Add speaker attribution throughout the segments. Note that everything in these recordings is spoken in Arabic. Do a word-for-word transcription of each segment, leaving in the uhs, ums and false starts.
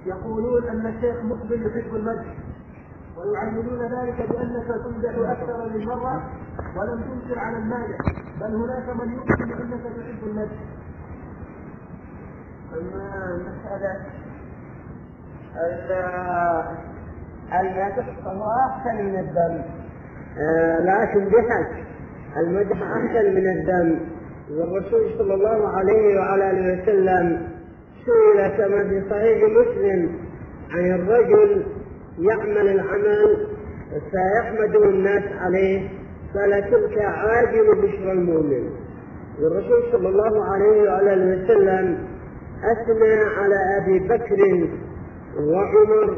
Speaker 1: يقولون أن الشيخ مقبل يحب المدح، ويعللون ذلك بأنك تمدح أكثر من مرة ولم تنكر على المادح، بل هناك من يؤمن بأنك تحب المدح.
Speaker 2: المسألة المدح فهو أحسن من الذم، لكن بحق المدح أحسن من الذم. والرسول صلى الله عليه وعلى آله وسلم سئل كما في صحيح مسلم عن الرجل يعمل العمل فيحمده الناس عليه قال تلك عاجل بشرى المؤمن. والرسول صلى الله عليه وعلى آله وسلم أثنى على أبي بكر وعمر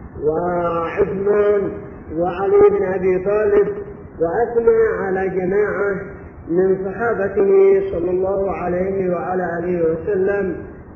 Speaker 2: وعثمان وعلي بن أبي طالب، وأثنى على جماعة من صحابته صلى الله عليه وعلى آله وسلم.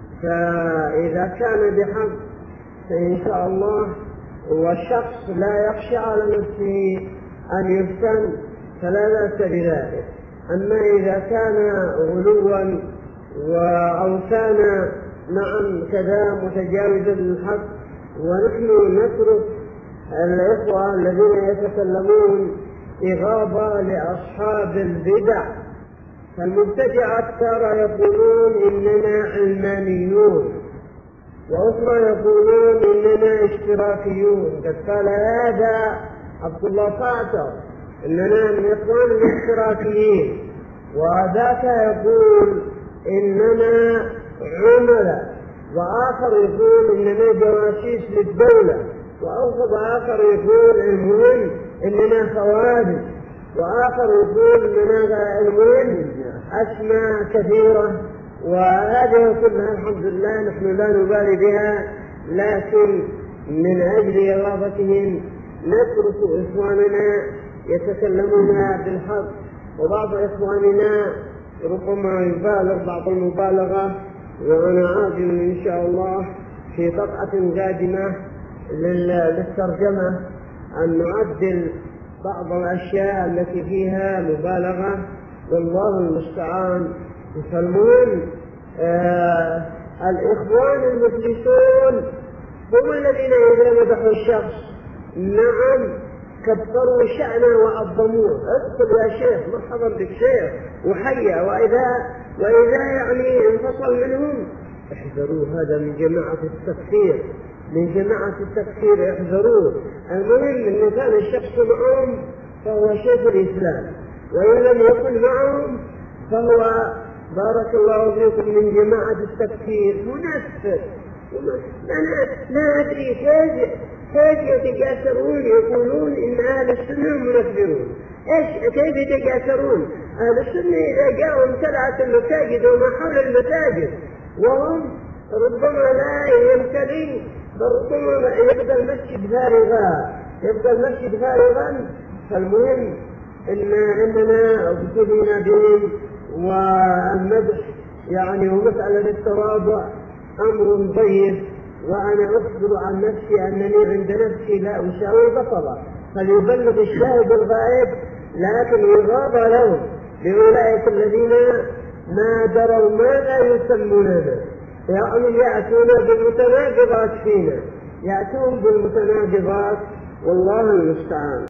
Speaker 2: فإذا كان بحق فإن شاء الله والشخص لا يخشى على نفسه أن يفتن فلا بأس بذلك. أما إذا كان غلوا أو كان نعم كذا متجاوزا للحق، ونحن نترك الإخوة الذين يتكلمون إغاظة لأصحاب البدع، فالمبتدعة ترى يقولون إننا علمانيون، وأخرى يقولون إننا اشتراكيون. قد قال هذا عبد الله فاعتر إننا من إخوان الاشتراكيين، وذاك يقول إننا عملاء، وآخر يقول إننا جواسيس للدولة، وآخر يقول المهم إننا خوارج، وآخر يقول إننا المهم أسماء كثيرة. وهذه كلها الحمد لله نحن لا نبالي بها، لكن من أجل إغاظتهم نترك إخواننا يتكلمون بالحق، وبعض إخواننا ربما يبالغ بعض المبالغة. وأنا عازم إن شاء الله في قطعة قادمة للترجمة أن نعدل بعض الأشياء التي فيها مبالغة، والله المستعان. فالمهم آه الإخوان المفلسون هم الذين إذا مدحوا الشخص نعم كبروا شأنه وعظموه، ادخل يا شيخ مرحبا بك شيخ وحيا، وإذا وإذا يعني انفصل منهم احذروا، هذا من جماعة التكفير، من جماعة التكفير احذروه. المهم إن كان الشخص معهم فهو شيخ الإسلام، وإن لم يكن معهم فهو بارك الله فيكم من جماعة التكفير منفر. أنا لا أدري كيف كيف يتجاسرون يقولون إن أهل السنة منفرون. إيش كيف يتجاسرون؟ أهل السنة إذا جاءوا امتلأت المساجد وما حول المساجد، وهم ربما لا يمتلئ، ربما يبقى المسجد فارغا يبقى المسجد فارغا. فالمهم إن إننا ابتلينا بهم، والمدح يعني ومسألة التواضع أمر طيب. وأنا أخبر عن نفسي أنني عند نفسي لا أساوي بطلا، فليبلغ الشاهد الغائب، لكن يغاض لهم لأولئك الذين ما دروا ماذا يسموننا، يعني يأتون بالمتناقضات فينا، يأتون بالمتناقضات، والله المستعان.